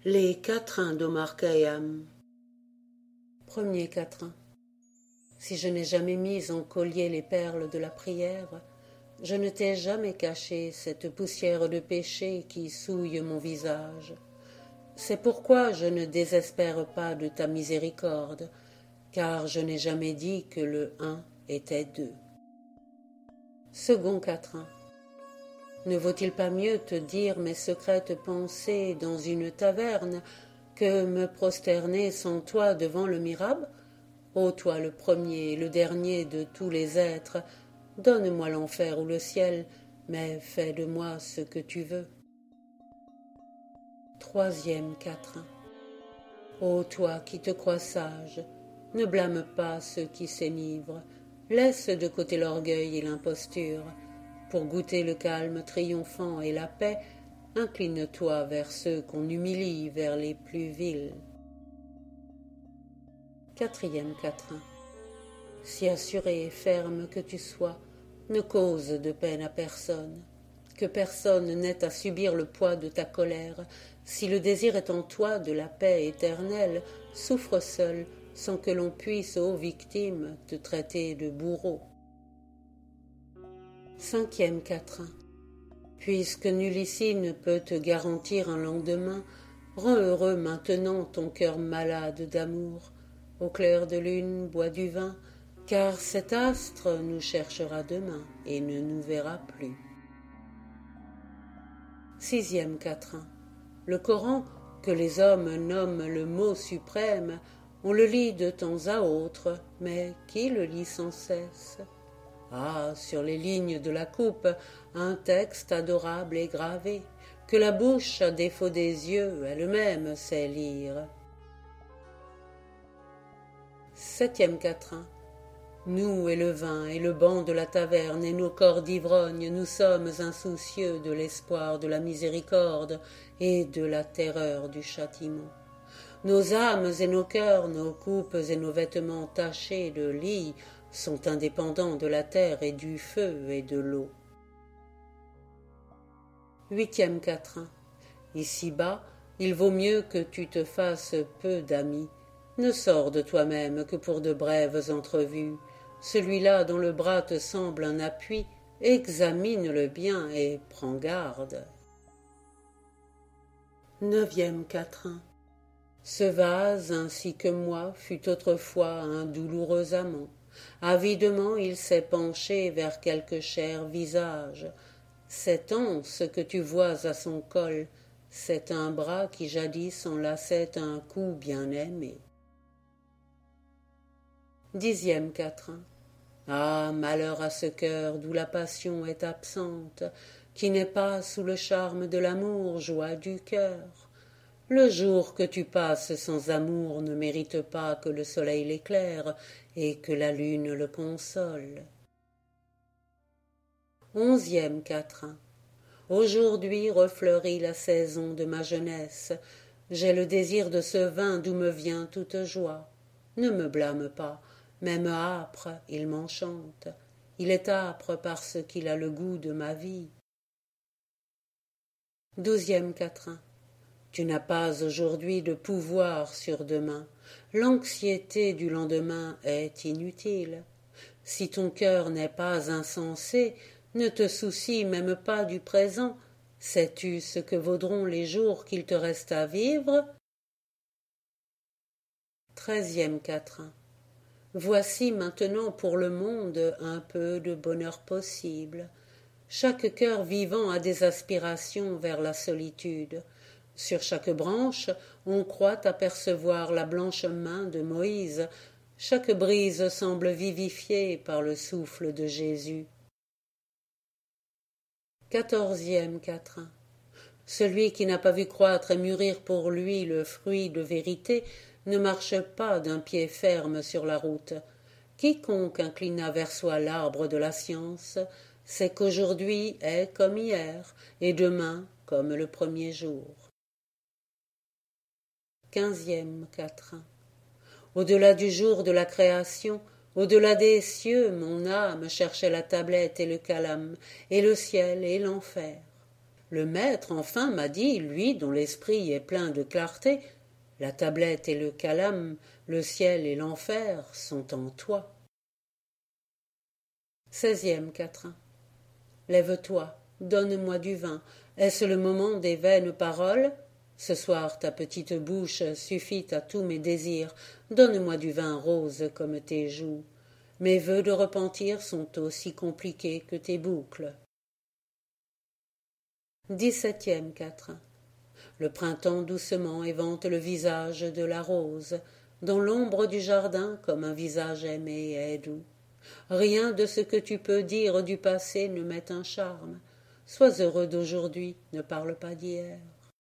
Les quatrains d'Omar Khayyam. Premier quatrain. Si je n'ai jamais mis en collier les perles de la prière, je ne t'ai jamais caché cette poussière de péché qui souille mon visage. C'est pourquoi je ne désespère pas de ta miséricorde, car je n'ai jamais dit que le un était deux. Second quatrain. Ne vaut-il pas mieux te dire mes secrètes pensées dans une taverne que me prosterner sans toi devant le mirabe? Ô toi le premier et le dernier de tous les êtres, donne-moi l'enfer ou le ciel, mais fais de moi ce que tu veux. Troisième quatrain. Ô toi qui te crois sage, ne blâme pas ceux qui s'énivrent, laisse de côté l'orgueil et l'imposture. Pour goûter le calme triomphant et la paix, incline-toi vers ceux qu'on humilie, vers les plus vils. Quatrième quatrain. Si assuré et ferme que tu sois, ne cause de peine à personne, que personne n'ait à subir le poids de ta colère. Si le désir est en toi de la paix éternelle, souffre seul, sans que l'on puisse, ô victime, te traiter de bourreau. Cinquième quatrain. Puisque nul ici ne peut te garantir un lendemain, rends heureux maintenant ton cœur malade d'amour. Au clair de lune, bois du vin, car cet astre nous cherchera demain et ne nous verra plus. Sixième quatrain. Le Coran, que les hommes nomment le mot suprême, on le lit de temps à autre, mais qui le lit sans cesse? Ah, sur les lignes de la coupe, un texte adorable est gravé, que la bouche, à défaut des yeux, elle-même sait lire. Septième quatrain. Nous et le vin et le banc de la taverne et nos corps d'ivrogne, nous sommes insoucieux de l'espoir de la miséricorde et de la terreur du châtiment. Nos âmes et nos cœurs, nos coupes et nos vêtements tachés de lie sont indépendants de la terre et du feu et de l'eau. Huitième quatrain. Ici-bas, il vaut mieux que tu te fasses peu d'amis. Ne sors de toi-même que pour de brèves entrevues. Celui-là dont le bras te semble un appui, examine-le bien et prends garde. Neuvième quatrain. Ce vase, ainsi que moi, fut autrefois un douloureux amant. Avidement il s'est penché vers quelque cher visage. Cette anse que tu vois à son col, c'est un bras qui jadis enlaçait un cou bien aimé. Dixième quatrain. Ah, malheur à ce cœur d'où la passion est absente, qui n'est pas sous le charme de l'amour, joie du cœur. Le jour que tu passes sans amour ne mérite pas que le soleil l'éclaire et que la lune le console. Onzième quatrain. Aujourd'hui refleurit la saison de ma jeunesse. J'ai le désir de ce vin d'où me vient toute joie. Ne me blâme pas, même âpre, il m'enchante. Il est âpre parce qu'il a le goût de ma vie. Douzième quatrain. Tu n'as pas aujourd'hui de pouvoir sur demain. L'anxiété du lendemain est inutile. Si ton cœur n'est pas insensé, ne te soucie même pas du présent. Sais-tu ce que vaudront les jours qu'il te reste à vivre? Treizième quatrain. Voici maintenant pour le monde un peu de bonheur possible. Chaque cœur vivant a des aspirations vers la solitude. Sur chaque branche, on croit apercevoir la blanche main de Moïse. Chaque brise semble vivifiée par le souffle de Jésus. Quatorzième quatrain. Celui qui n'a pas vu croître et mûrir pour lui le fruit de vérité ne marche pas d'un pied ferme sur la route. Quiconque inclina vers soi l'arbre de la science sait qu'aujourd'hui est comme hier et demain comme le premier jour. Quinzième quatrain. Au-delà du jour de la création, au-delà des cieux, mon âme cherchait la tablette et le calame, et le ciel et l'enfer. Le maître, enfin, m'a dit, lui dont l'esprit est plein de clarté, la tablette et le calame, le ciel et l'enfer sont en toi. 16e quatrain. Lève-toi, donne-moi du vin. Est-ce le moment des vaines paroles? Ce soir ta petite bouche suffit à tous mes désirs. Donne-moi du vin rose comme tes joues. Mes vœux de repentir sont aussi compliqués que tes boucles. 17e quatrain. Le printemps doucement évente le visage de la rose, dans l'ombre du jardin comme un visage aimé est doux. Rien de ce que tu peux dire du passé ne met un charme. Sois heureux d'aujourd'hui, ne parle pas d'hier.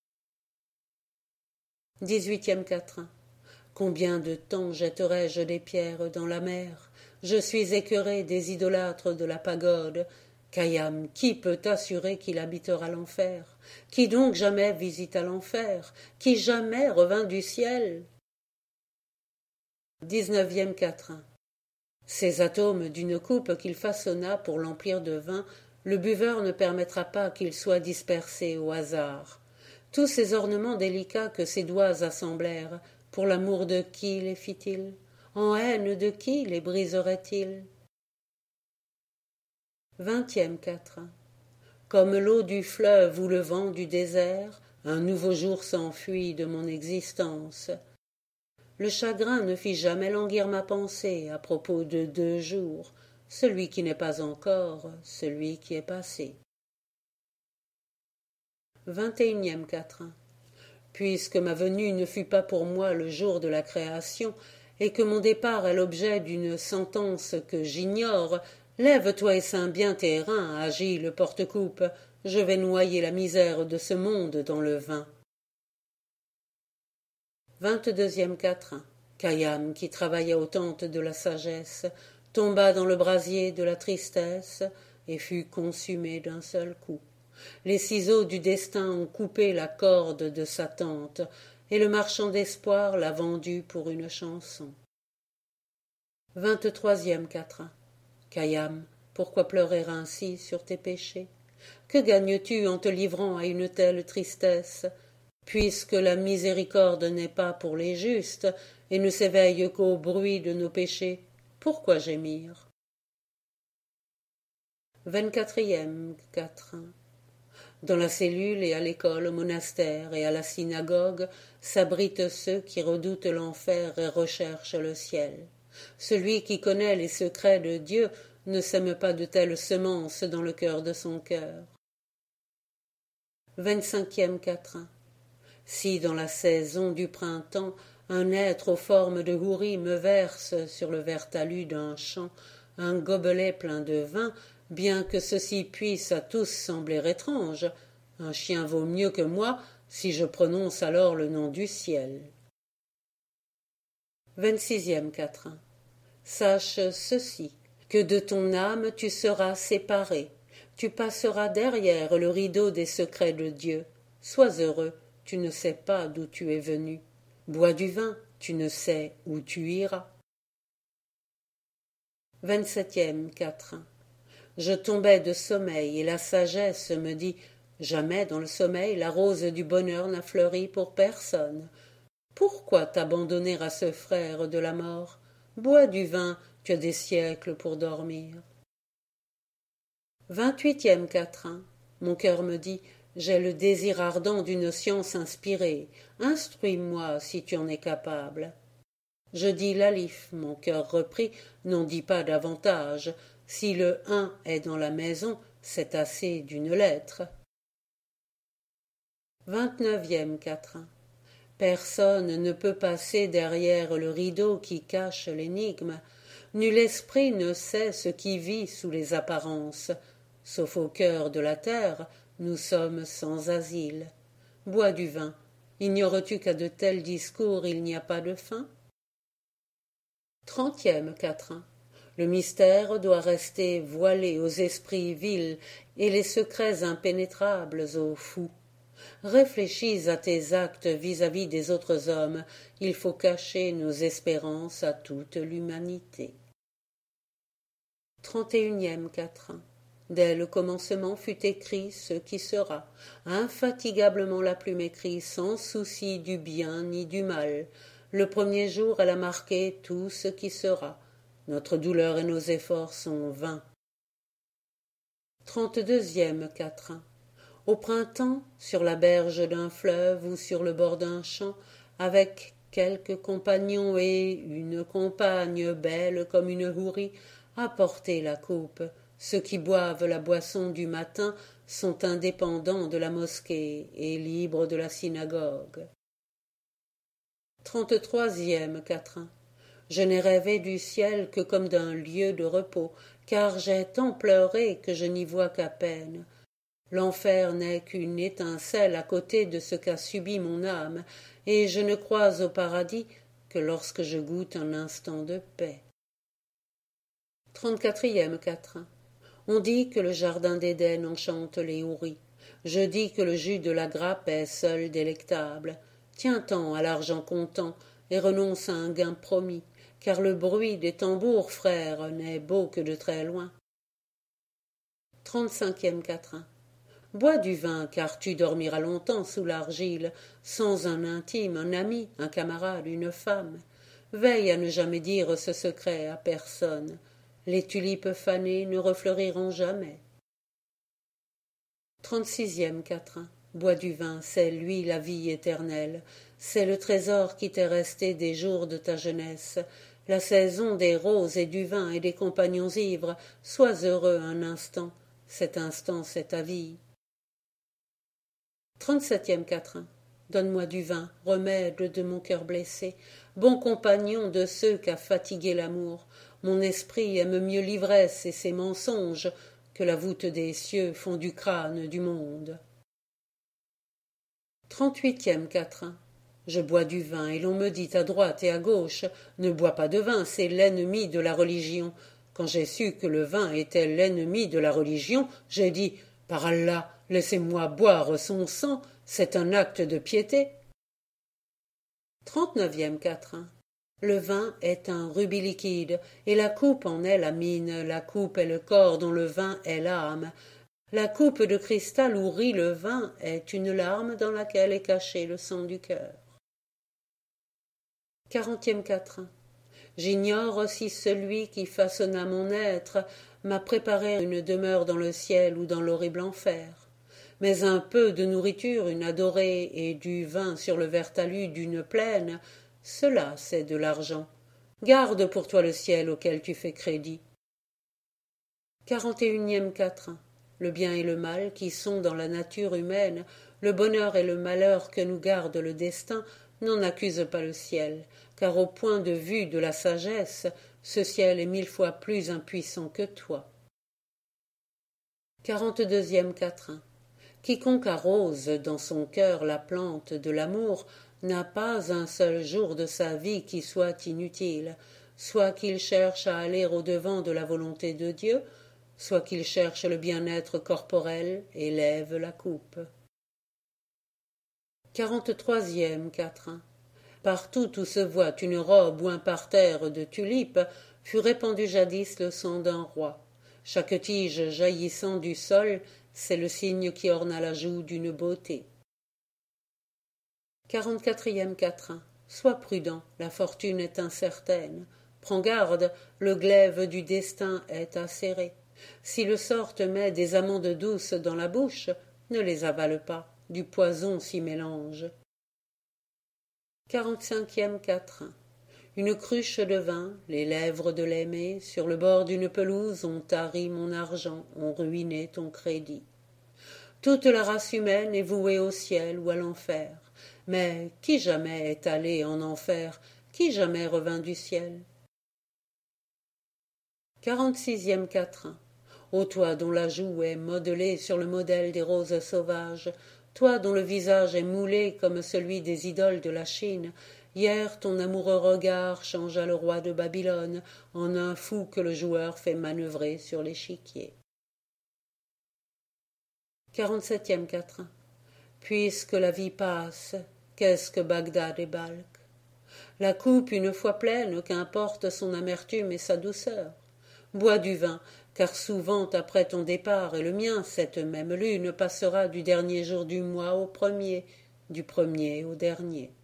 18e quatrain. Combien de temps jetterai-je des pierres dans la mer? Je suis écœuré des idolâtres de la pagode. Khayyam, qui peut t'assurer qu'il habitera l'enfer? Qui donc jamais visita l'enfer? Qui jamais revint du ciel? 19e quatrain. Ces atomes d'une coupe qu'il façonna pour l'emplir de vin, le buveur ne permettra pas qu'ils soient dispersés au hasard. Tous ces ornements délicats que ses doigts assemblèrent, pour l'amour de qui les fit-il? En haine de qui les briserait-il? 20e quatrain. Comme l'eau du fleuve ou le vent du désert, un nouveau jour s'enfuit de mon existence. Le chagrin ne fit jamais languir ma pensée à propos de 2 jours, celui qui n'est pas encore, celui qui est passé. 21e quatrain. Puisque ma venue ne fut pas pour moi le jour de la création, et que mon départ est l'objet d'une sentence que j'ignore, lève-toi et ceins bien tes reins, agile porte-coupe, je vais noyer la misère de ce monde dans le vin. 22e quatrain. Khayyam, qui travailla aux tentes de la sagesse, tomba dans le brasier de la tristesse et fut consumé d'un seul coup. Les ciseaux du destin ont coupé la corde de sa tente, et le marchand d'espoir l'a vendue pour une chanson. 23e quatrain. Khayyam, pourquoi pleurer ainsi sur tes péchés? Que gagnes-tu en te livrant à une telle tristesse? Puisque la miséricorde n'est pas pour les justes et ne s'éveille qu'au bruit de nos péchés, pourquoi gémir? 24e quatrain. Dans la cellule et à l'école, au monastère et à la synagogue s'abritent ceux qui redoutent l'enfer et recherchent le ciel. Celui qui connaît les secrets de Dieu ne sème pas de telles semences dans le cœur de son cœur. 25e quatrain. Si dans la saison du printemps un être aux formes de houris me verse sur le vert talus d'un champ un gobelet plein de vin, bien que ceci puisse à tous sembler étrange, un chien vaut mieux que moi si je prononce alors le nom du ciel. 26e quatrain. Sache ceci, que de ton âme tu seras séparé, tu passeras derrière le rideau des secrets de Dieu. Sois heureux, tu ne sais pas d'où tu es venu. Bois du vin, tu ne sais où tu iras. 27e quatrain. Je tombais de sommeil et la sagesse me dit « Jamais dans le sommeil la rose du bonheur n'a fleuri pour personne. Pourquoi t'abandonner à ce frère de la mort? Bois du vin, tu as des siècles pour dormir. » 28e quatrain. Mon cœur me dit « J'ai le désir ardent d'une science inspirée. Instruis-moi si tu en es capable. » Je dis l'alif, mon cœur reprit, n'en dis pas davantage. Si le 1 est dans la maison, c'est assez d'une lettre. 29e quatrain. Personne ne peut passer derrière le rideau qui cache l'énigme. Nul esprit ne sait ce qui vit sous les apparences. Sauf au cœur de la terre, nous sommes sans asile. Bois du vin. Ignores-tu qu'à de tels discours il n'y a pas de fin? 30e quatrain. Le mystère doit rester voilé aux esprits vils et les secrets impénétrables aux fous. Réfléchis à tes actes vis-à-vis des autres hommes. Il faut cacher nos espérances à toute l'humanité. 31e quatrain. Dès le commencement fut écrit ce qui sera, infatigablement la plume écrit, sans souci du bien ni du mal. Le premier jour elle a marqué tout ce qui sera. Notre douleur et nos efforts sont vains. 32e quatrain. Au printemps, sur la berge d'un fleuve ou sur le bord d'un champ, avec quelques compagnons et une compagne belle comme une hourie, apportez la coupe. Ceux qui boivent la boisson du matin sont indépendants de la mosquée et libres de la synagogue. 33e quatrain. Je n'ai rêvé du ciel que comme d'un lieu de repos, car j'ai tant pleuré que je n'y vois qu'à peine. L'enfer n'est qu'une étincelle à côté de ce qu'a subi mon âme, et je ne crois au paradis que lorsque je goûte un instant de paix. 34e quatrain. On dit que le jardin d'Éden enchante les houris. Je dis que le jus de la grappe est seul délectable. Tiens-t'en à l'argent comptant et renonce à un gain promis, car le bruit des tambours, frère, n'est beau que de très loin. 35e quatrain. Bois du vin, car tu dormiras longtemps sous l'argile, sans un intime, un ami, un camarade, une femme. Veille à ne jamais dire ce secret à personne. Les tulipes fanées ne refleuriront jamais. 36e quatrain. Bois du vin, c'est lui la vie éternelle. C'est le trésor qui t'est resté des jours de ta jeunesse. La saison des roses et du vin et des compagnons ivres. Sois heureux un instant. Cet instant, c'est ta vie. 37e quatrain. Donne-moi du vin, remède de mon cœur blessé, bon compagnon de ceux qu'a fatigué l'amour. Mon esprit aime mieux l'ivresse et ses mensonges que la voûte des cieux font du crâne du monde. 38e quatrain. Je bois du vin et l'on me dit à droite et à gauche, ne bois pas de vin, c'est l'ennemi de la religion. Quand j'ai su que le vin était l'ennemi de la religion, j'ai dit, par Allah, laissez-moi boire son sang, c'est un acte de piété. 39e quatrain. Le vin est un rubis liquide, et la coupe en est la mine, la coupe est le corps dont le vin est l'âme. La coupe de cristal où rit le vin est une larme dans laquelle est caché le sang du cœur. 40e quatrain. J'ignore si celui qui façonna mon être m'a préparé une demeure dans le ciel ou dans l'horrible enfer. Mais un peu de nourriture, une adorée et du vin sur le verre talus d'une plaine, cela c'est de l'argent. Garde pour toi le ciel auquel tu fais crédit. 41e quatrain. Le bien et le mal qui sont dans la nature humaine, le bonheur et le malheur que nous garde le destin, n'en accusent pas le ciel, car au point de vue de la sagesse, ce ciel est 1000 fois plus impuissant que toi. 42e quatrain. Quiconque arrose dans son cœur la plante de l'amour n'a pas un seul jour de sa vie qui soit inutile, soit qu'il cherche à aller au-devant de la volonté de Dieu, soit qu'il cherche le bien-être corporel et lève la coupe. 43e quatrain. Partout où se voit une robe ou un parterre de tulipes fut répandu jadis le sang d'un roi. Chaque tige jaillissant du sol, c'est le signe qui orna la joue d'une beauté. 44e quatrain. Sois prudent, la fortune est incertaine. Prends garde, le glaive du destin est acéré. Si le sort te met des amandes douces dans la bouche, ne les avale pas, du poison s'y mélange. 45e quatrain. Une cruche de vin, les lèvres de l'aimé, sur le bord d'une pelouse ont tari mon argent, ont ruiné ton crédit. Toute la race humaine est vouée au ciel ou à l'enfer. Mais qui jamais est allé en enfer, qui jamais revint du ciel? 46e quatrain. Ô toi dont la joue est modelée sur le modèle des roses sauvages, toi dont le visage est moulé comme celui des idoles de la Chine, hier ton amoureux regard changea le roi de Babylone en un fou que le joueur fait manœuvrer sur l'échiquier. 47e quatrain. Puisque la vie passe, qu'est-ce que Bagdad et Balkh? La coupe une fois pleine, qu'importe son amertume et sa douceur. Bois du vin, car souvent après ton départ et le mien, cette même lune passera du dernier jour du mois au premier, du premier au dernier.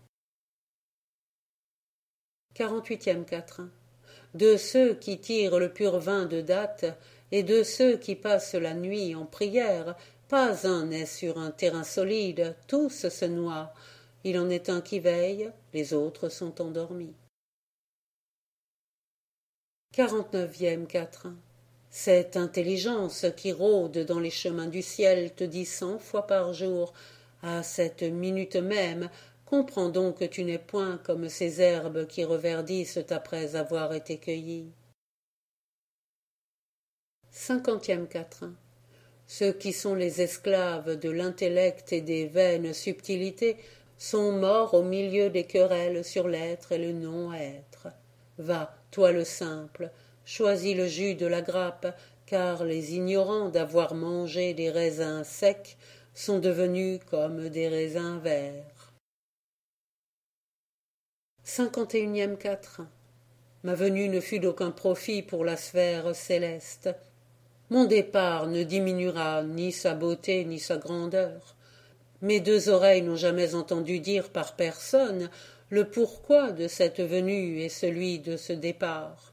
48e quatrain. De ceux qui tirent le pur vin de date et de ceux qui passent la nuit en prière, pas un n'est sur un terrain solide, tous se noient. Il en est un qui veille, les autres sont endormis. 49e quatrain. Cette intelligence qui rôde dans les chemins du ciel te dit 100 fois par jour, à cette minute même, comprends donc que tu n'es point comme ces herbes qui reverdissent après avoir été cueillies. 50e quatrain. Ceux qui sont les esclaves de l'intellect et des vaines subtilités sont morts au milieu des querelles sur l'être et le non-être. Va, toi le simple, choisis le jus de la grappe, car les ignorants d'avoir mangé des raisins secs sont devenus comme des raisins verts. 51e quatrain. Ma venue ne fut d'aucun profit pour la sphère céleste. Mon départ ne diminuera ni sa beauté ni sa grandeur. Mes deux oreilles n'ont jamais entendu dire par personne le pourquoi de cette venue et celui de ce départ.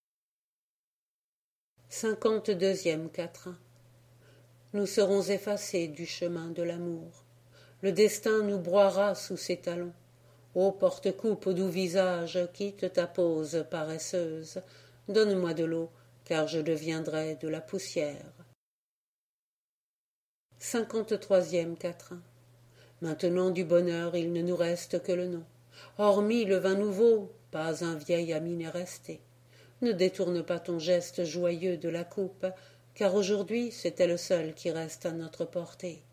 52e quatrain. Nous serons effacés du chemin de l'amour. Le destin nous broiera sous ses talons. Ô porte-coupe au doux visage, quitte ta pose paresseuse. Donne-moi de l'eau, car je deviendrai de la poussière. 53e quatrain. Maintenant du bonheur il ne nous reste que le nom. Hormis le vin nouveau, pas un vieil ami n'est resté. Ne détourne pas ton geste joyeux de la coupe, car aujourd'hui c'était le seul qui reste à notre portée.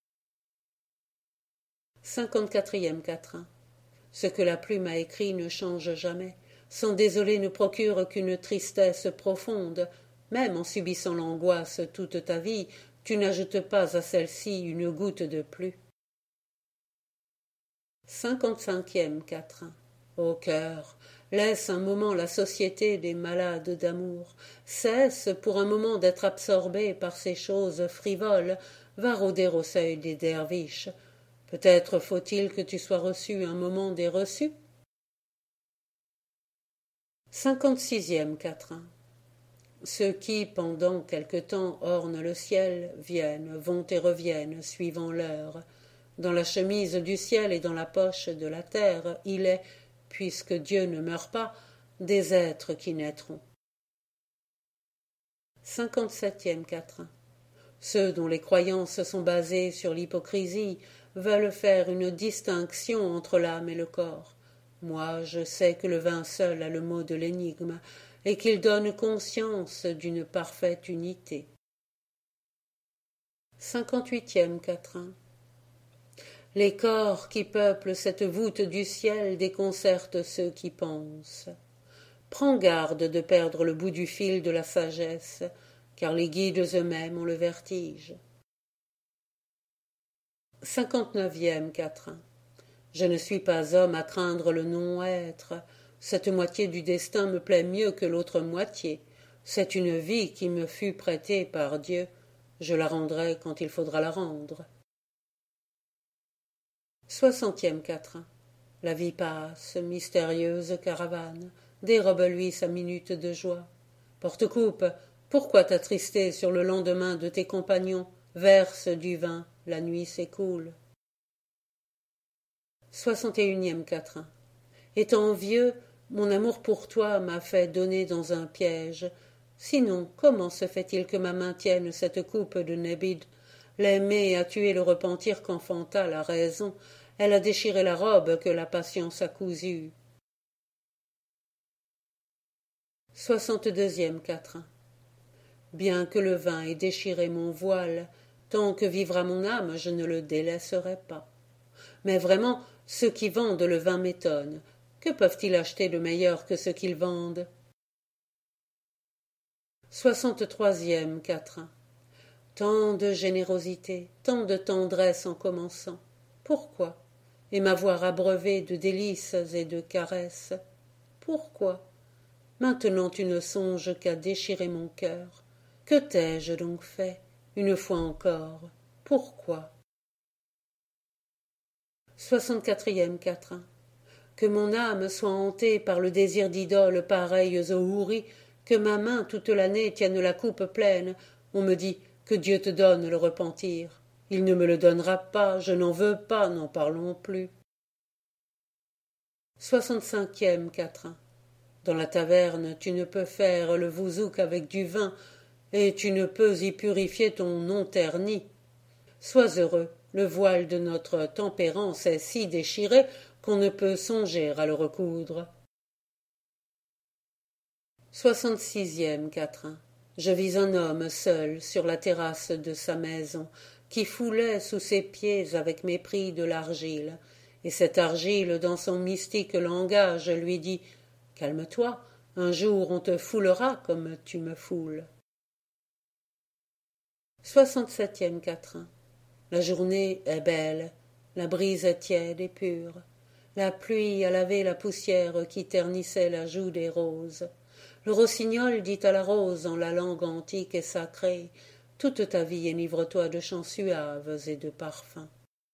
54e quatrain. Ce que la plume a écrit ne change jamais. Son désolé ne procure qu'une tristesse profonde. Même en subissant l'angoisse toute ta vie, tu n'ajoutes pas à celle-ci une goutte de plus. 55e quatrain. Ô cœur, laisse un moment la société des malades d'amour. Cesse pour un moment d'être absorbé par ces choses frivoles. Va rôder au seuil des derviches. Peut-être faut-il que tu sois reçu un moment des reçus. 56e quatrain. Ceux qui, pendant quelque temps, ornent le ciel, viennent, vont et reviennent, suivant l'heure. Dans la chemise du ciel et dans la poche de la terre, il est, puisque Dieu ne meurt pas, des êtres qui naîtront. 57e quatrain. Ceux dont les croyances sont basées sur l'hypocrisie veulent faire une distinction entre l'âme et le corps. Moi, je sais que le vin seul a le mot de l'énigme et qu'il donne conscience d'une parfaite unité. 58e quatrain. Les corps qui peuplent cette voûte du ciel déconcertent ceux qui pensent. Prends garde de perdre le bout du fil de la sagesse, car les guides eux-mêmes ont le vertige. 59e quatrain. Je ne suis pas homme à craindre le non-être. Cette moitié du destin me plaît mieux que l'autre moitié. C'est une vie qui me fut prêtée par Dieu. Je la rendrai quand il faudra la rendre. 60e quatrain. La vie passe, mystérieuse caravane. Dérobe-lui sa minute de joie. Porte-coupe, pourquoi t'attrister sur le lendemain de tes compagnons? Verse du vin, la nuit s'écoule. 61e quatrain. Étant vieux, mon amour pour toi m'a fait donner dans un piège. Sinon, comment se fait-il que ma main tienne cette coupe de Nébid? L'aimer a tué le repentir qu'enfanta la raison. Elle a déchiré la robe que la patience a cousue. 62e quatrain. Bien que le vin ait déchiré mon voile, tant que vivra mon âme, je ne le délaisserai pas. Mais vraiment, ceux qui vendent le vin m'étonnent. Que peuvent-ils acheter de meilleur que ce qu'ils vendent? 63e quatrain. Tant de générosité, tant de tendresse en commençant. Pourquoi? Et m'avoir abreuvé de délices et de caresses. Pourquoi? Maintenant tu ne songes qu'à déchirer mon cœur. Que t'ai-je donc fait, une fois encore? Pourquoi? 64e quatrain. Que mon âme soit hantée par le désir d'idoles pareilles aux houris, que ma main toute l'année tienne la coupe pleine. On me dit que Dieu te donne le repentir. Il ne me le donnera pas, je n'en veux pas, n'en parlons plus. 65e quatrain. Dans la taverne, tu ne peux faire le vouzouk qu'avec du vin, et tu ne peux y purifier ton nom terni. Sois heureux, le voile de notre tempérance est si déchiré qu'on ne peut songer à le recoudre. 66e quatrain. Je vis un homme seul sur la terrasse de sa maison, qui foulait sous ses pieds avec mépris de l'argile, et cette argile, dans son mystique langage, lui dit « Calme-toi, un jour on te foulera comme tu me foules. » 67e quatrain. La journée est belle, la brise est tiède et pure. La pluie a lavé la poussière qui ternissait la joue des roses. Le rossignol dit à la rose en la langue antique et sacrée « Toute ta vie enivre-toi de chants suaves et de parfums. »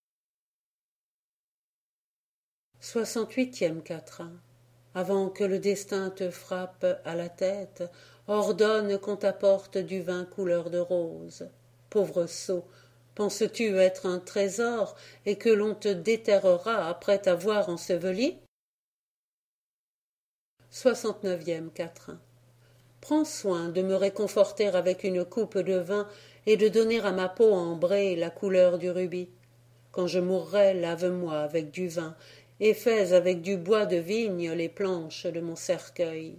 68e quatrain. Avant que le destin te frappe à la tête, ordonne qu'on t'apporte du vin couleur de rose. Pauvre sot, penses-tu être un trésor et que l'on te déterrera après t'avoir enseveli? 69e quatrain. Prends soin de me réconforter avec une coupe de vin et de donner à ma peau ambrée la couleur du rubis. Quand je mourrai, lave-moi avec du vin et fais avec du bois de vigne les planches de mon cercueil.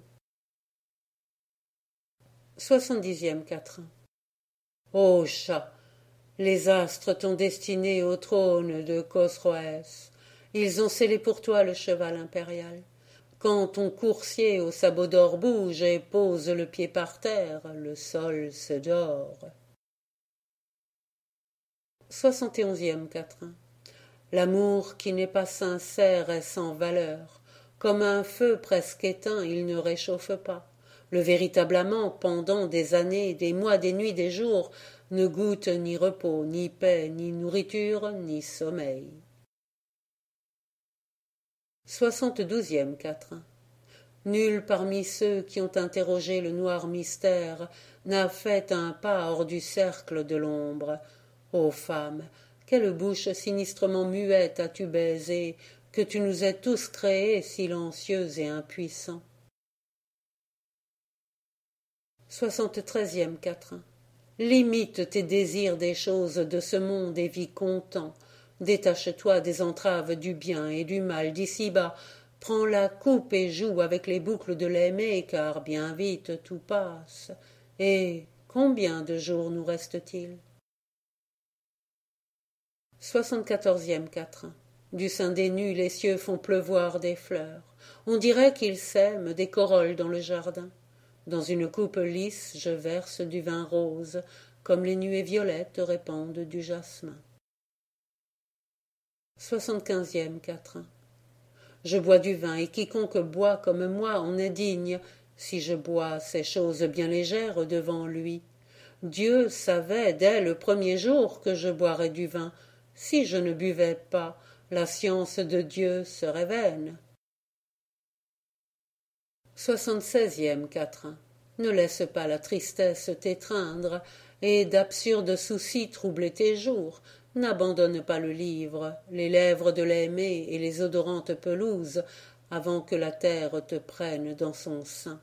70e quatrain. Ô chat, les astres t'ont destiné au trône de Khosroès. Ils ont scellé pour toi le cheval impérial. Quand ton coursier au sabot d'or bouge et pose le pied par terre, le sol se dore. 71e quatrain. L'amour qui n'est pas sincère est sans valeur. Comme un feu presque éteint, il ne réchauffe pas. Le véritable amant, pendant des années, des mois, des nuits, des jours, ne goûte ni repos, ni paix, ni nourriture, ni sommeil. 72e quatrain. Nul parmi ceux qui ont interrogé le noir mystère n'a fait un pas hors du cercle de l'ombre. Ô femme, quelle bouche sinistrement muette as-tu baisée, que tu nous aies tous créés silencieux et impuissants. 73e quatrain. Limite tes désirs des choses de ce monde et vis content. Détache-toi des entraves du bien et du mal d'ici-bas. Prends la coupe et joue avec les boucles de l'aimer, car bien vite tout passe. Et combien de jours nous reste-t-il? 74e quatrain. Du sein des nus, les cieux font pleuvoir des fleurs. On dirait qu'ils sèment des corolles dans le jardin. Dans une coupe lisse, je verse du vin rose, comme les nuées violettes répandent du jasmin. 75e quatrain. Je bois du vin, et quiconque boit comme moi en est digne. Si je bois ces choses bien légères devant lui. Dieu savait dès le premier jour que je boirais du vin. Si je ne buvais pas, la science de Dieu serait vaine. 76e quatrain. Ne laisse pas la tristesse t'étreindre et d'absurdes soucis troubler tes jours. N'abandonne pas le livre, les lèvres de l'aimer et les odorantes pelouses avant que la terre te prenne dans son sein.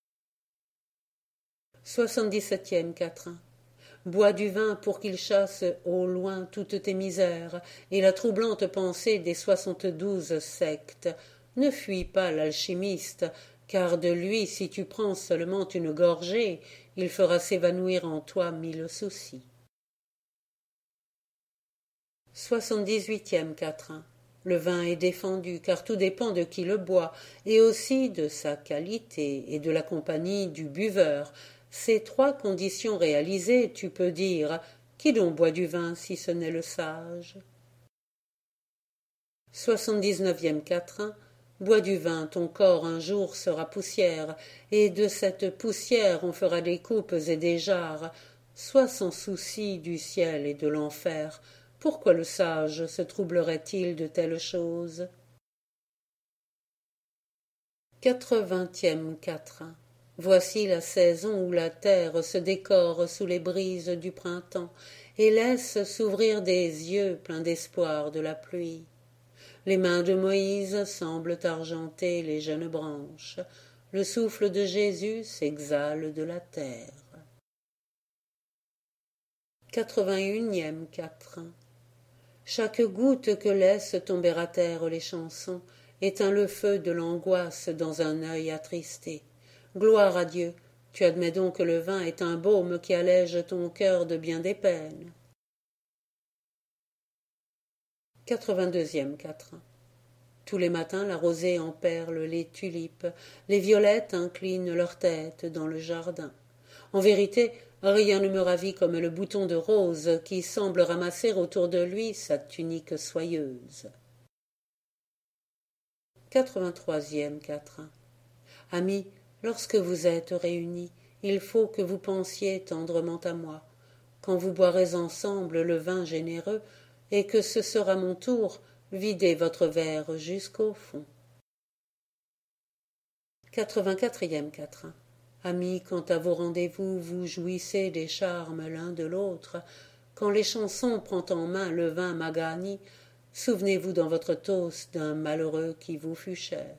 77e quatrain. Bois du vin pour qu'il chasse au loin toutes tes misères et la troublante pensée des 72 sectes. Ne fuis pas l'alchimiste, car de lui, si tu prends seulement une gorgée, il fera s'évanouir en toi 1000 soucis. 78e quatrain. Le vin est défendu, car tout dépend de qui le boit, et aussi de sa qualité et de la compagnie du buveur. Ces 3 conditions réalisées, tu peux dire « Qui donc boit du vin si ce n'est le sage ?» 79e quatrain. Bois du vin, ton corps un jour sera poussière, et de cette poussière on fera des coupes et des jarres. Sois sans souci du ciel et de l'enfer. Pourquoi le sage se troublerait-il de telles choses? 80e quatrain. Voici la saison où la terre se décore sous les brises du printemps et laisse s'ouvrir des yeux pleins d'espoir de la pluie. Les mains de Moïse semblent argenter les jeunes branches. Le souffle de Jésus s'exhale de la terre. 81e quatrain. Chaque goutte que laissent tomber à terre les chansons éteint le feu de l'angoisse dans un œil attristé. Gloire à Dieu, tu admets donc que le vin est un baume qui allège ton cœur de bien des peines. 82e quatrain. Tous les matins la rosée emperle les tulipes, les violettes inclinent leur tête dans le jardin. En vérité, rien ne me ravit comme le bouton de rose qui semble ramasser autour de lui sa tunique soyeuse. 83e quatrain. Amis, lorsque vous êtes réunis, il faut que vous pensiez tendrement à moi. Quand vous boirez ensemble le vin généreux, et que ce sera mon tour, videz votre verre jusqu'au fond. 84e quatrain. Amis, quand à vos rendez-vous vous jouissez des charmes l'un de l'autre, quand les chansons prennent en main le vin Magani, souvenez-vous dans votre toast d'un malheureux qui vous fut cher.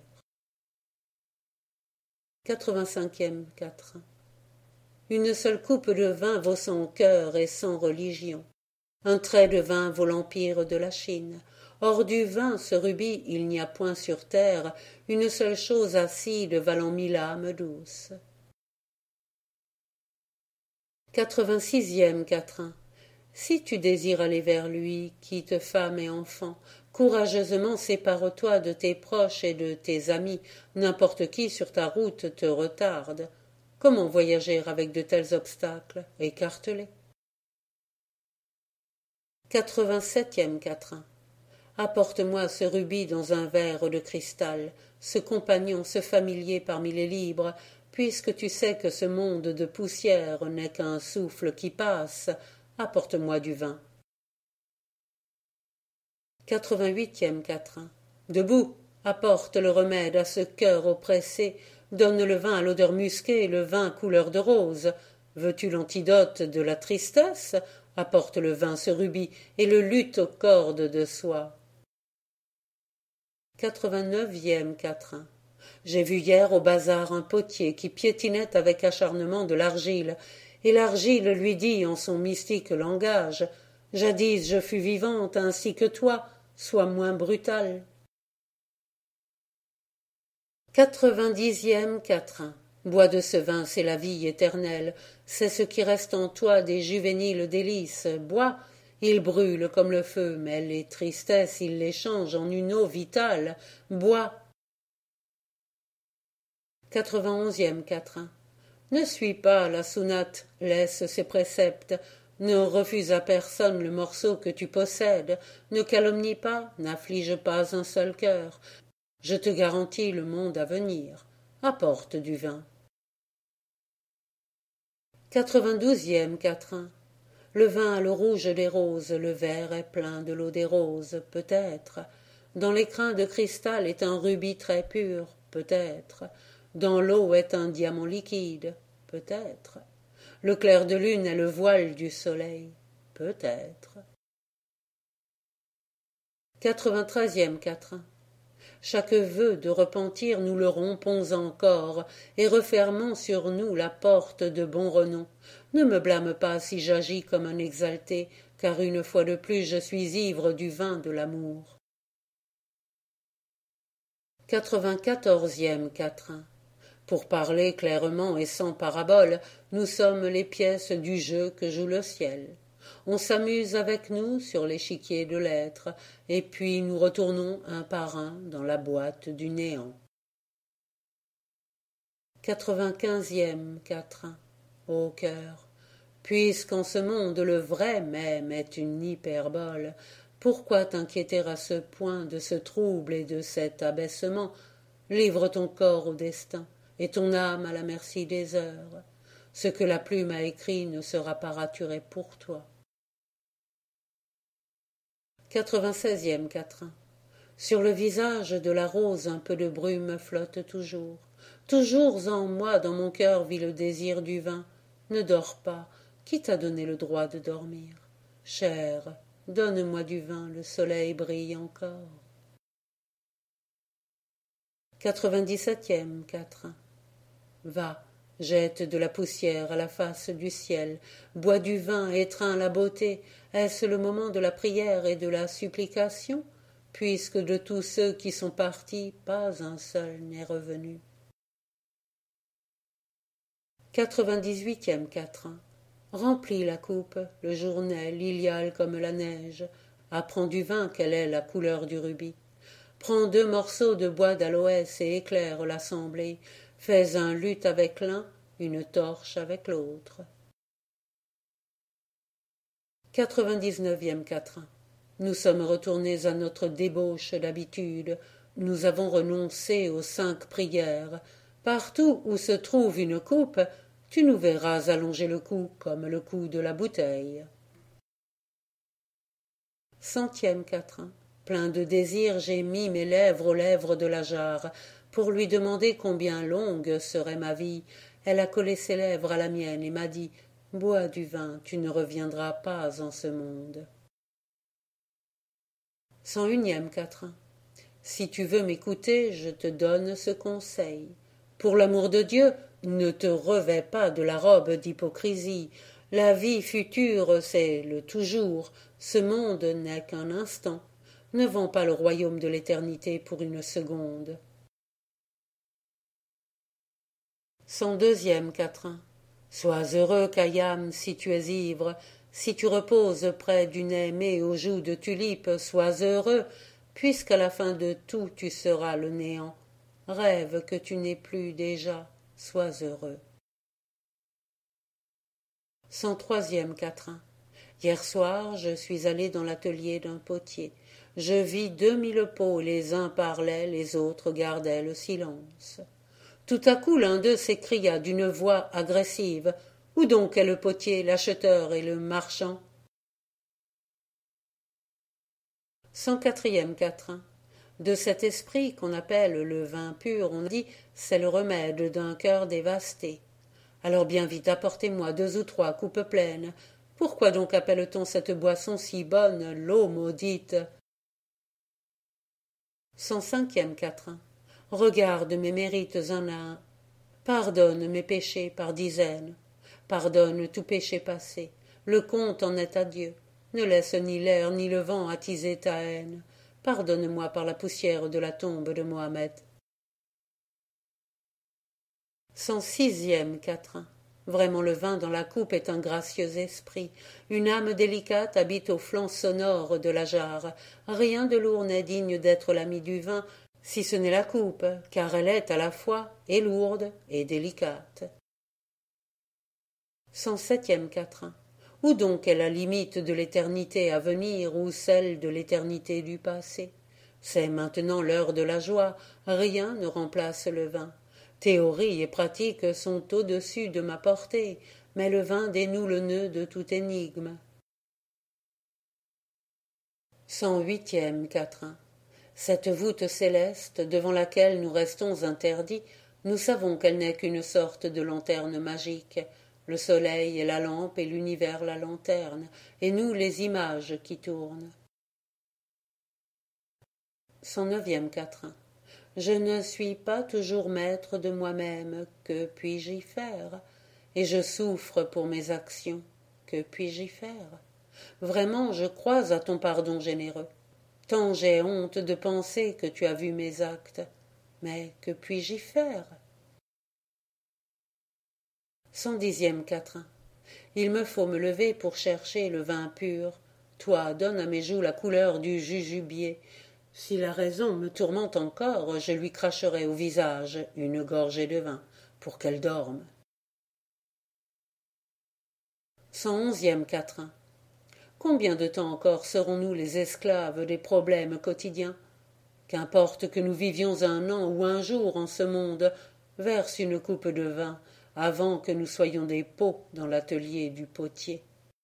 85e quatrain. Une seule coupe de vin vaut 100 cœurs et 100 religions. Un trait de vin vaut l'empire de la Chine. Hors du vin, ce rubis, il n'y a point sur terre une seule chose acide valant 1000 âmes douces. 86e quatrain. Si tu désires aller vers lui, quitte femme et enfant, courageusement sépare-toi de tes proches et de tes amis, n'importe qui sur ta route te retarde. Comment voyager avec de tels obstacles? Écarte-les. 87e quatrain. Apporte-moi ce rubis dans un verre de cristal, ce compagnon, ce familier parmi les libres, puisque tu sais que ce monde de poussière n'est qu'un souffle qui passe, apporte-moi du vin. 88e quatrain. Debout, apporte le remède à ce cœur oppressé, donne le vin à l'odeur musquée, le vin couleur de rose. Veux-tu l'antidote de la tristesse? Apporte le vin, ce rubis, et le luth aux cordes de soie. 89e quatrain. J'ai vu hier au bazar un potier qui piétinait avec acharnement de l'argile, et l'argile lui dit en son mystique langage: Jadis je fus vivante ainsi que toi, sois moins brutale. 90e quatrain. Bois de ce vin, c'est la vie éternelle, c'est ce qui reste en toi des juvéniles délices. Bois, il brûle comme le feu, mais les tristesses, il les change en une eau vitale. Bois. 91e quatrain. Ne suis pas la sounate, laisse ses préceptes, ne refuse à personne le morceau que tu possèdes, ne calomnie pas, n'afflige pas un seul cœur. Je te garantis le monde à venir. Apporte du vin. 92e quatrain. Le vin a le rouge des roses, le verre est plein de l'eau des roses, peut-être. Dans l'écrin de cristal est un rubis très pur, peut-être. Dans l'eau est un diamant liquide, peut-être. Le clair de lune est le voile du soleil, peut-être. 93e quatrain. Chaque vœu de repentir nous le rompons encore, et refermons sur nous la porte de bon renom. Ne me blâme pas si j'agis comme un exalté, car une fois de plus je suis ivre du vin de l'amour. 94e quatrain. Pour parler clairement et sans parabole, nous sommes les pièces du jeu que joue le ciel. On s'amuse avec nous sur l'échiquier de l'être, et puis nous retournons un par un dans la boîte du néant. 95e quatrain. Ô cœur, puisqu'en ce monde le vrai même est une hyperbole, Pourquoi t'inquiéter à ce point de ce trouble et de cet abaissement? Livre ton corps au destin et ton âme à la merci des heures. Ce que la plume a écrit ne sera pas raturé pour toi. 96e quatrain. Sur le visage de la rose un peu de brume flotte toujours. Toujours en moi, dans mon cœur, vit le désir du vin. Ne dors pas, qui t'a donné le droit de dormir? Chère, donne-moi du vin, le soleil brille encore. 97e quatrain. Va, jette de la poussière à la face du ciel, bois du vin, étreins la beauté. Est-ce le moment de la prière et de la supplication? Puisque de tous ceux qui sont partis, pas un seul n'est revenu. 98e quatrain. Remplis la coupe, le journal, lilial comme la neige. Apprends du vin quelle est la couleur du rubis. Prends 2 morceaux de bois d'aloès et éclaire l'assemblée. Fais un luth avec l'un, une torche avec l'autre. 99e quatrain. Nous sommes retournés à notre débauche d'habitude. Nous avons renoncé aux 5 prières. Partout où se trouve une coupe, tu nous verras allonger le cou comme le cou de la bouteille. 100e quatrain. Plein de désir, j'ai mis mes lèvres aux lèvres de la jarre pour lui demander combien longue serait ma vie. Elle a collé ses lèvres à la mienne et m'a dit « Bois du vin, tu ne reviendras pas en ce monde. » 101e quatrain. Si tu veux m'écouter, je te donne ce conseil. Pour l'amour de Dieu, ne te revêt pas de la robe d'hypocrisie. La vie future, c'est le toujours. Ce monde n'est qu'un instant. Ne vends pas le royaume de l'éternité pour une seconde. 102e quatrain. Sois heureux, Khayyam, si tu es ivre. Si tu reposes près d'une aimée aux joues de tulipe, sois heureux, puisqu'à la fin de tout tu seras le néant. Rêve que tu n'es plus déjà, sois heureux. 103e quatrain. Hier soir, je suis allé dans l'atelier d'un potier. Je vis 2000 pots, les uns parlaient, les autres gardaient le silence. Tout à coup, l'un d'eux s'écria d'une voix agressive « Où donc est le potier, l'acheteur et le marchand ?» 104e quatrain. De cet esprit qu'on appelle le vin pur, on dit c'est le remède d'un cœur dévasté. Alors bien vite, apportez-moi 2 ou 3 coupes pleines. Pourquoi donc appelle-t-on cette boisson si bonne, l'eau maudite? 105e quatrain. Regarde mes mérites un à un. Pardonne mes péchés par dizaines. Pardonne tout péché passé. Le compte en est à Dieu. Ne laisse ni l'air ni le vent attiser ta haine. Pardonne-moi par la poussière de la tombe de Mohammed. 106e quatrain. Vraiment le vin dans la coupe est un gracieux esprit. Une âme délicate habite au flanc sonore de la jarre. Rien de lourd n'est digne d'être l'ami du vin, si ce n'est la coupe, car elle est à la fois et lourde et délicate. 107e quatrain. Où donc est la limite de l'éternité à venir ou celle de l'éternité du passé? C'est maintenant l'heure de la joie, rien ne remplace le vin. Théorie et pratique sont au-dessus de ma portée, mais le vin dénoue le nœud de toute énigme. 108e quatrain. Cette voûte céleste devant laquelle nous restons interdits, nous savons qu'elle n'est qu'une sorte de lanterne magique. Le soleil est la lampe et l'univers la lanterne, et nous les images qui tournent. 109e quatrain. Je ne suis pas toujours maître de moi-même, que puis-je y faire? Et je souffre pour mes actions, que puis-je y faire? Vraiment, je crois à ton pardon généreux. Tant j'ai honte de penser que tu as vu mes actes, mais que puis-je y faire? 110e quatrain. Il me faut me lever pour chercher le vin pur. Toi, donne à mes joues la couleur du jujubier. Si la raison me tourmente encore, je lui cracherai au visage une gorgée de vin, pour qu'elle dorme. 111e quatrain. Combien de temps encore serons-nous les esclaves des problèmes quotidiens? Qu'importe que nous vivions un an ou un jour en ce monde, verse une coupe de vin avant que nous soyons des pots dans l'atelier du potier.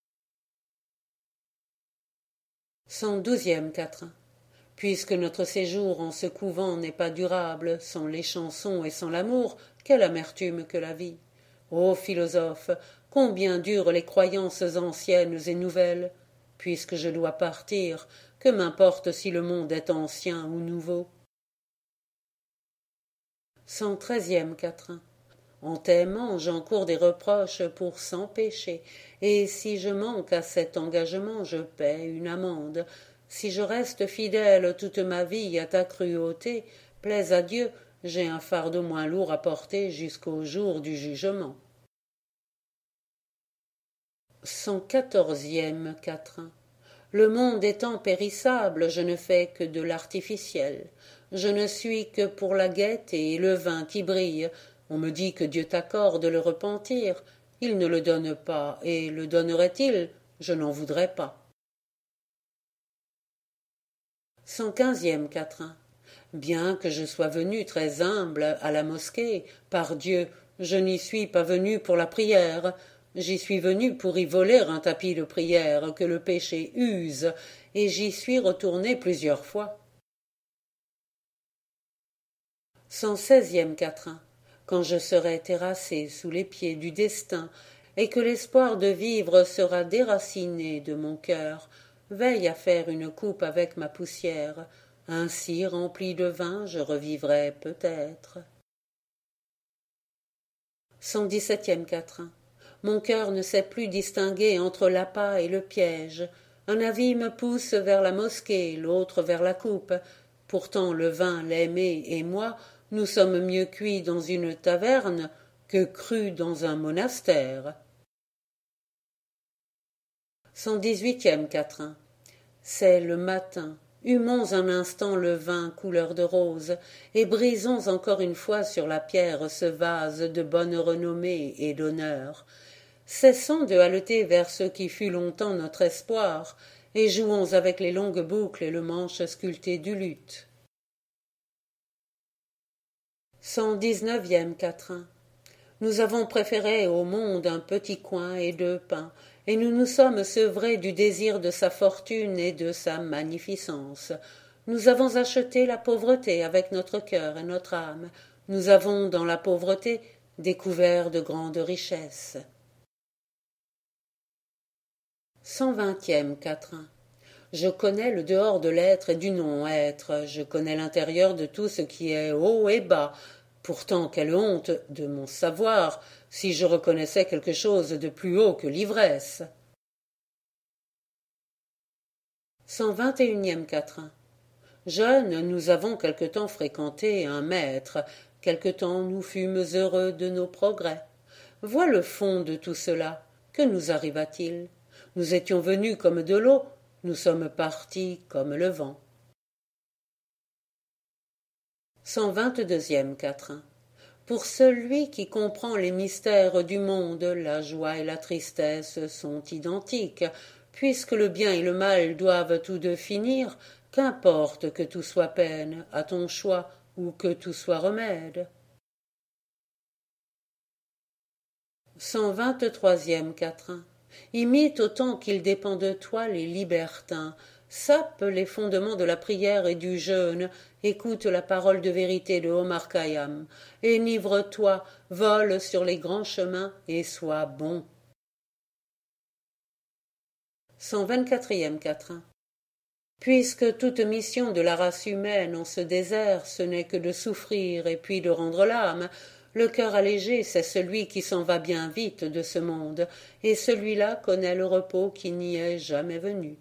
112e quatrain. Puisque notre séjour en ce couvent n'est pas durable, sans les chansons et sans l'amour, quelle amertume que la vie! Ô philosophe, combien durent les croyances anciennes et nouvelles? Puisque je dois partir, que m'importe si le monde est ancien ou nouveau? 113e quatrain. En t'aimant, j'encours des reproches pour 100 péchés, et si je manque à cet engagement, je paie une amende. Si je reste fidèle toute ma vie à ta cruauté, plaise à Dieu, j'ai un fardeau moins lourd à porter jusqu'au jour du jugement. 114e quatrain. Le monde étant périssable, je ne fais que de l'artificiel. Je ne suis que pour la gaieté et le vin qui brille. On me dit que Dieu t'accorde le repentir. Il ne le donne pas, et le donnerait-il? Je n'en voudrais pas. 115e quatrain. Bien que je sois venu très humble à la mosquée, par Dieu, je n'y suis pas venu pour la prière. J'y suis venu pour y voler un tapis de prière que le péché use, et j'y suis retourné plusieurs fois. 116e quatrain. Quand je serai terrassé sous les pieds du destin, et que l'espoir de vivre sera déraciné de mon cœur, veille à faire une coupe avec ma poussière, ainsi rempli de vin je revivrai peut-être. 117e quatrain. Mon cœur ne sait plus distinguer entre l'appât et le piège. Un avis me pousse vers la mosquée, l'autre vers la coupe. Pourtant le vin, l'aimé et moi, nous sommes mieux cuits dans une taverne que crus dans un monastère. 118e quatrain. C'est le matin. Humons un instant le vin couleur de rose, et brisons encore une fois sur la pierre ce vase de bonne renommée et d'honneur. Cessons de haleter vers ce qui fut longtemps notre espoir, et jouons avec les longues boucles et le manche sculpté du luth. 119e quatrain. Nous avons préféré au monde un petit coin et 2 pains, et nous nous sommes sevrés du désir de sa fortune et de sa magnificence. Nous avons acheté la pauvreté avec notre cœur et notre âme. Nous avons, dans la pauvreté, découvert de grandes richesses. 120e quatrain. Je connais le dehors de l'être et du non-être, je connais l'intérieur de tout ce qui est haut et bas. Pourtant, quelle honte de mon savoir si je reconnaissais quelque chose de plus haut que l'ivresse. 121e quatrain. Jeunes, nous avons quelque temps fréquenté un maître, quelque temps nous fûmes heureux de nos progrès. Vois le fond de tout cela. Que nous arriva-t-il? Nous étions venus comme de l'eau, nous sommes partis comme le vent. 122e quatrain. Pour celui qui comprend les mystères du monde, la joie et la tristesse sont identiques. Puisque le bien et le mal doivent tous deux finir, qu'importe que tout soit peine, à ton choix, ou que tout soit remède. 123e quatrain. Imite autant qu'il dépend de toi les libertins, sape les fondements de la prière et du jeûne, écoute la parole de vérité de Omar Khayyam, enivre-toi, vole sur les grands chemins et sois bon. 124e quatrain. Puisque toute mission de la race humaine en ce désert, ce n'est que de souffrir et puis de rendre l'âme, le cœur allégé, c'est celui qui s'en va bien vite de ce monde, et celui-là connaît le repos qui n'y est jamais venu.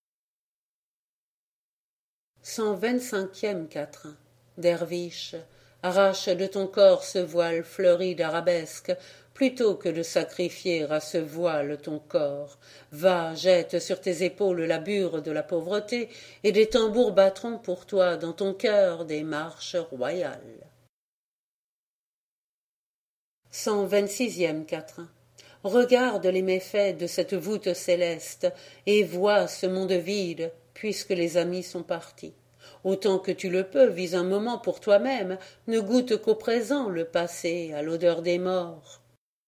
125e quatrain. Derviche, arrache de ton corps ce voile fleuri d'arabesques, plutôt que de sacrifier à ce voile ton corps. Va, jette sur tes épaules la bure de la pauvreté, et des tambours battront pour toi dans ton cœur des marches royales. 126e quatrain. regarde les méfaits de cette voûte céleste, et vois ce monde vide, puisque les amis sont partis. Autant que tu le peux, vis un moment pour toi-même, ne goûte qu'au présent le passé, à l'odeur des morts.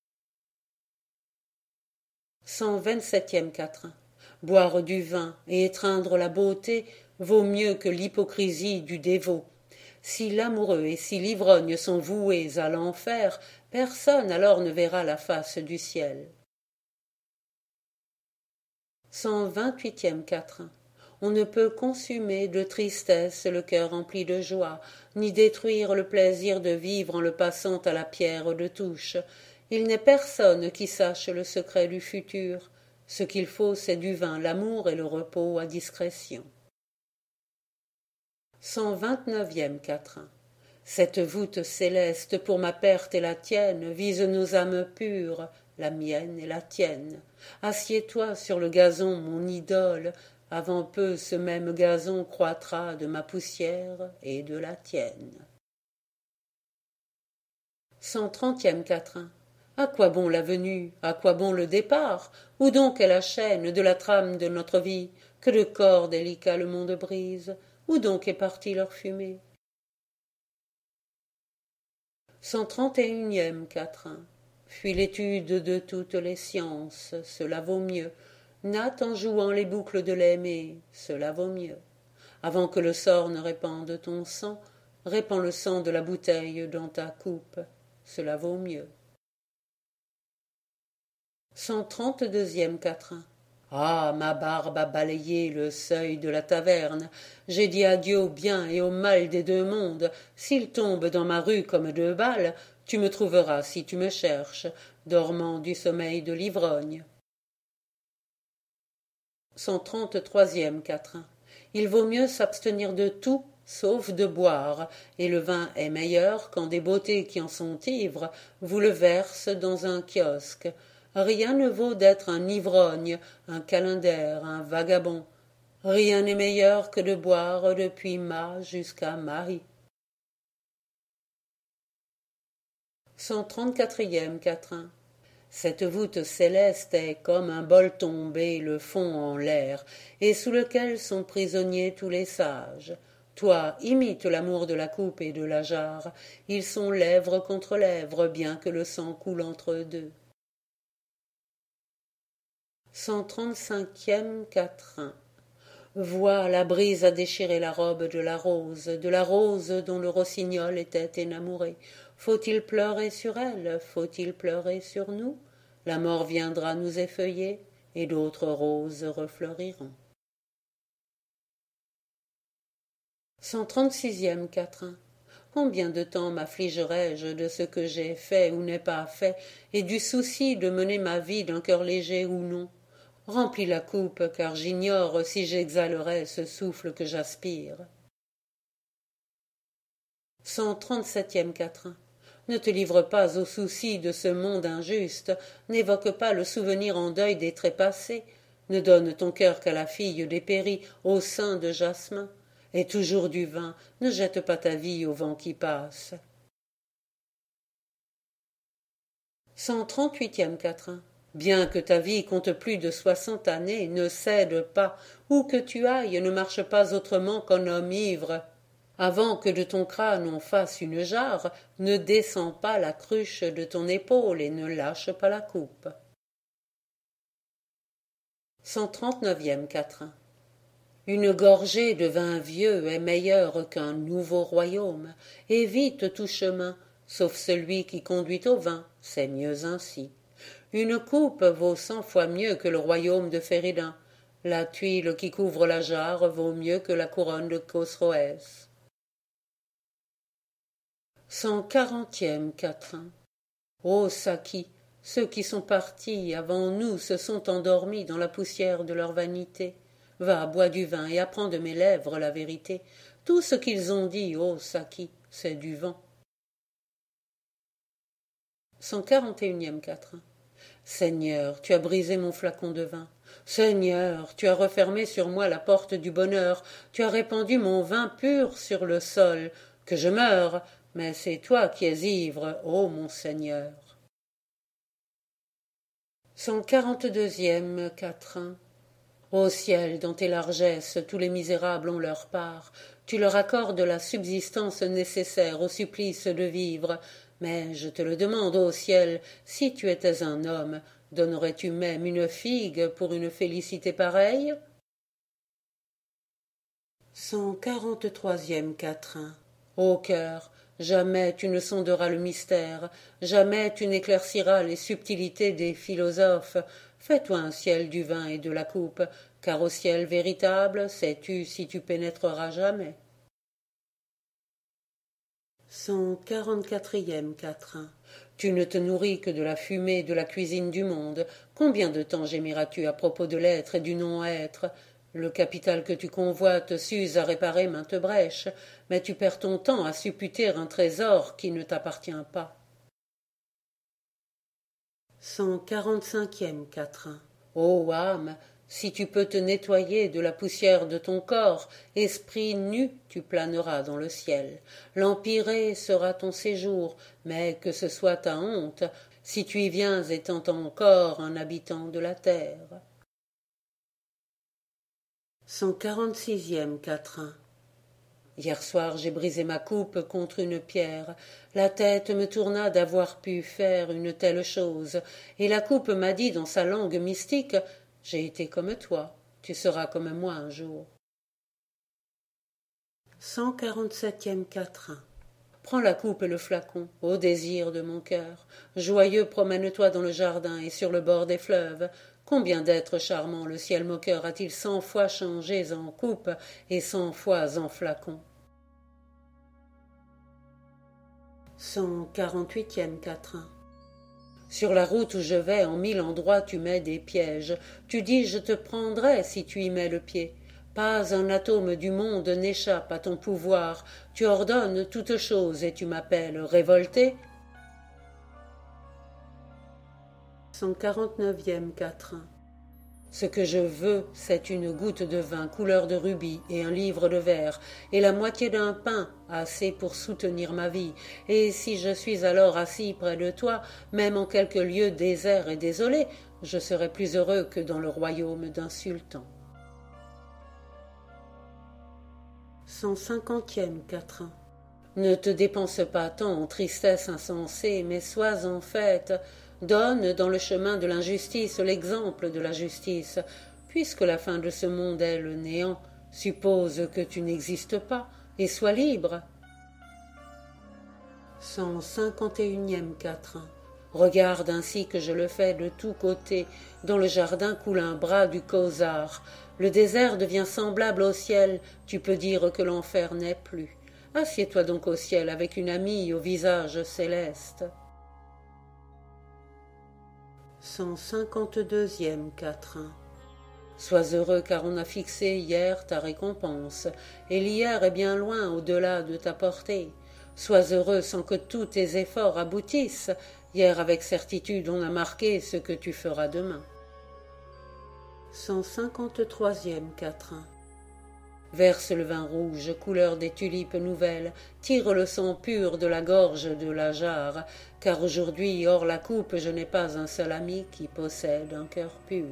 127e quatrain. Boire du vin et étreindre la beauté vaut mieux que l'hypocrisie du dévot. Si l'amoureux et si l'ivrogne sont voués à l'enfer, personne alors ne verra la face du ciel. 128e quatrain. On ne peut consumer de tristesse le cœur rempli de joie, ni détruire le plaisir de vivre en le passant à la pierre de touche. Il n'est personne qui sache le secret du futur. Ce qu'il faut, c'est du vin, l'amour et le repos à discrétion. 129e quatrain. Cette voûte céleste, pour ma perte et la tienne, vise nos âmes pures, la mienne et la tienne. Assieds-toi sur le gazon, mon idole, avant peu ce même gazon croîtra de ma poussière et de la tienne. 130e quatrain. À quoi bon la venue, à quoi bon le départ? Où donc est la chaîne de la trame de notre vie? Que de corps délicats le monde brise? Où donc est partie leur fumée? 131e quatrain. Fuis l'étude de toutes les sciences, cela vaut mieux. Natte en jouant les boucles de l'aimer, cela vaut mieux. Avant que le sort ne répande ton sang, répands le sang de la bouteille dans ta coupe, cela vaut mieux. 132e quatrain. Ah, ma barbe a balayé le seuil de la taverne. J'ai dit adieu au bien et au mal des deux mondes. S'ils tombent dans ma rue comme deux balles, tu me trouveras si tu me cherches, dormant du sommeil de l'ivrogne. 133e quatrain. Il vaut mieux s'abstenir de tout, sauf de boire, et le vin est meilleur quand des beautés qui en sont ivres vous le versent dans un kiosque. Rien ne vaut d'être un ivrogne, un calendaire, un vagabond. Rien n'est meilleur que de boire depuis Ma jusqu'à Marie. 134e quatrain. Cette voûte céleste est comme un bol tombé, le fond en l'air, et sous lequel sont prisonniers tous les sages. Toi, imite l'amour de la coupe et de la jarre, ils sont lèvres contre lèvres, bien que le sang coule entre eux deux. 135e quatrain. Vois, la brise a déchiré la robe de la rose dont le rossignol était énamouré. Faut-il pleurer sur elle? Faut-il pleurer sur nous? La mort viendra nous effeuiller, et d'autres roses refleuriront. 136e quatrain. Combien de temps m'affligerai-je de ce que j'ai fait ou n'ai pas fait, et du souci de mener ma vie d'un cœur léger ou non? Remplis la coupe, car j'ignore si j'exhalerai ce souffle que j'aspire. 137e quatrain. Ne te livre pas aux soucis de ce monde injuste, n'évoque pas le souvenir en deuil des trépassés, ne donne ton cœur qu'à la fille dépérie au sein de jasmin, et toujours du vin, ne jette pas ta vie au vent qui passe. 138e quatrain. Bien que ta vie compte plus de 60 années, ne cède pas, où que tu ailles, ne marche pas autrement qu'un homme ivre. Avant que de ton crâne on fasse une jarre, ne descends pas la cruche de ton épaule et ne lâche pas la coupe. 139e quatrain. Une gorgée de vin vieux est meilleure qu'un nouveau royaume. Évite tout chemin, sauf celui qui conduit au vin, c'est mieux ainsi. Une coupe vaut 100 fois mieux que le royaume de Féridun. La tuile qui couvre la jarre vaut mieux que la couronne de Khosroès. 140e quatrain. Ô Saki, ceux qui sont partis avant nous se sont endormis dans la poussière de leur vanité. Va, bois du vin et apprends de mes lèvres la vérité. Tout ce qu'ils ont dit, ô Saki, c'est du vent. 141e quatrain. Seigneur, tu as brisé mon flacon de vin. Seigneur, tu as refermé sur moi la porte du bonheur. Tu as répandu mon vin pur sur le sol. Que je meure, mais c'est toi qui es ivre, ô mon Seigneur. 142e quatrain. Ô ciel, dans tes largesses, tous les misérables ont leur part. Tu leur accordes la subsistance nécessaire au supplice de vivre. Mais je te le demande, ô ciel, si tu étais un homme, donnerais-tu même une figue pour une félicité pareille? 143e quatrain. Ô cœur, jamais tu ne sonderas le mystère, jamais tu n'éclairciras les subtilités des philosophes. Fais-toi un ciel du vin et de la coupe, car au ciel véritable, sais-tu si tu pénétreras jamais. 144e quatrain. Tu ne te nourris que de la fumée de la cuisine du monde. Combien de temps gémiras-tu à propos de l'être et du non-être? Le capital que tu convoites s'use à réparer maintes brèches, mais tu perds ton temps à supputer un trésor qui ne t'appartient pas. 145e quatrain. Ô âme, si tu peux te nettoyer de la poussière de ton corps, esprit nu, tu planeras dans le ciel. L'empyrée sera ton séjour, mais que ce soit ta honte, si tu y viens étant encore un habitant de la terre. 146e quatrain. Hier soir j'ai brisé ma coupe contre une pierre, la tête me tourna d'avoir pu faire une telle chose, et la coupe m'a dit dans sa langue mystique, « J'ai été comme toi, tu seras comme moi un jour. » 147e quatrain. Prends la coupe et le flacon, ô désir de mon cœur, joyeux promène-toi dans le jardin et sur le bord des fleuves. Combien d'êtres charmants le ciel moqueur a-t-il 100 fois changés en coupe et 100 fois en flacon? 148e quatrain. Sur la route où je vais, en 1000 endroits tu mets des pièges. Tu dis je te prendrai si tu y mets le pied. Pas un atome du monde n'échappe à ton pouvoir. Tu ordonnes toutes choses et tu m'appelles révolté. 149e quatrain. Ce que je veux, c'est une goutte de vin couleur de rubis et un livre de verre, et la moitié d'un pain, assez pour soutenir ma vie. Et si je suis alors assis près de toi, même en quelque lieu désert et désolé, je serai plus heureux que dans le royaume d'un sultan. 150e quatrain. Ne te dépense pas tant en tristesse insensée, mais sois en fête. Donne dans le chemin de l'injustice l'exemple de la justice. Puisque la fin de ce monde est le néant, suppose que tu n'existes pas et sois libre. 151e quatrain. Regarde ainsi que je le fais de tous côtés. Dans le jardin coule un bras du causard. Le désert devient semblable au ciel. Tu peux dire que l'enfer n'est plus. Assieds-toi donc au ciel avec une amie au visage céleste. 152e quatrain. Sois heureux car on a fixé hier ta récompense, et l'hier est bien loin au-delà de ta portée. Sois heureux sans que tous tes efforts aboutissent, hier avec certitude on a marqué ce que tu feras demain. 153e quatrain. Verse le vin rouge, couleur des tulipes nouvelles, tire le sang pur de la gorge de la jarre, car aujourd'hui, hors la coupe, je n'ai pas un seul ami qui possède un cœur pur.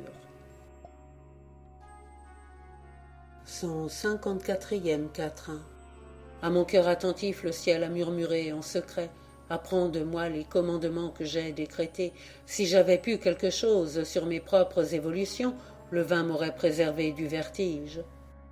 154e quatrain. À mon cœur attentif, le ciel a murmuré en secret. Apprends de moi les commandements que j'ai décrétés. Si j'avais pu quelque chose sur mes propres évolutions, le vin m'aurait préservé du vertige.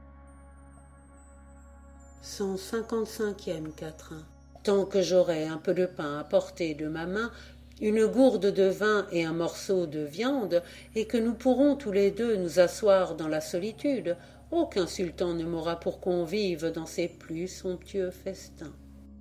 155e quatrain. Tant que j'aurai un peu de pain à portée de ma main, une gourde de vin et un morceau de viande, et que nous pourrons tous les deux nous asseoir dans la solitude, aucun sultan ne m'aura pour convive dans ses plus somptueux festins.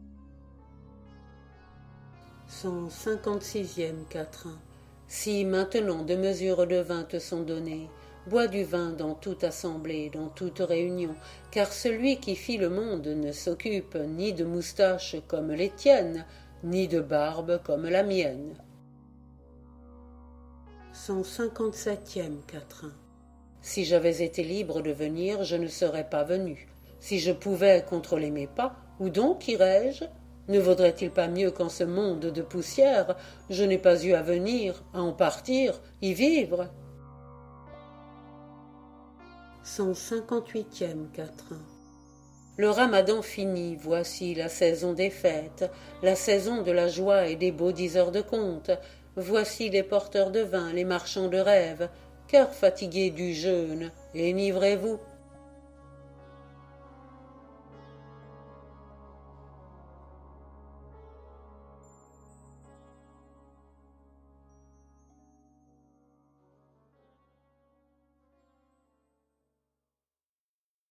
156e quatrain. Si maintenant 2 mesures de vin te sont données, bois du vin dans toute assemblée, dans toute réunion, car celui qui fit le monde ne s'occupe ni de moustaches comme les tiennes, ni de barbe comme la mienne. 157e quatrain. Si j'avais été libre de venir, je ne serais pas venu. Si je pouvais contrôler mes pas, où donc irais-je? Ne vaudrait-il pas mieux qu'en ce monde de poussière, je n'ai pas eu à venir, à en partir, y vivre? 158e quatrain. Le ramadan fini, voici la saison des fêtes, la saison de la joie et des beaux diseurs de contes. Voici les porteurs de vin, les marchands de rêves. Cœurs fatigués du jeûne, enivrez-vous,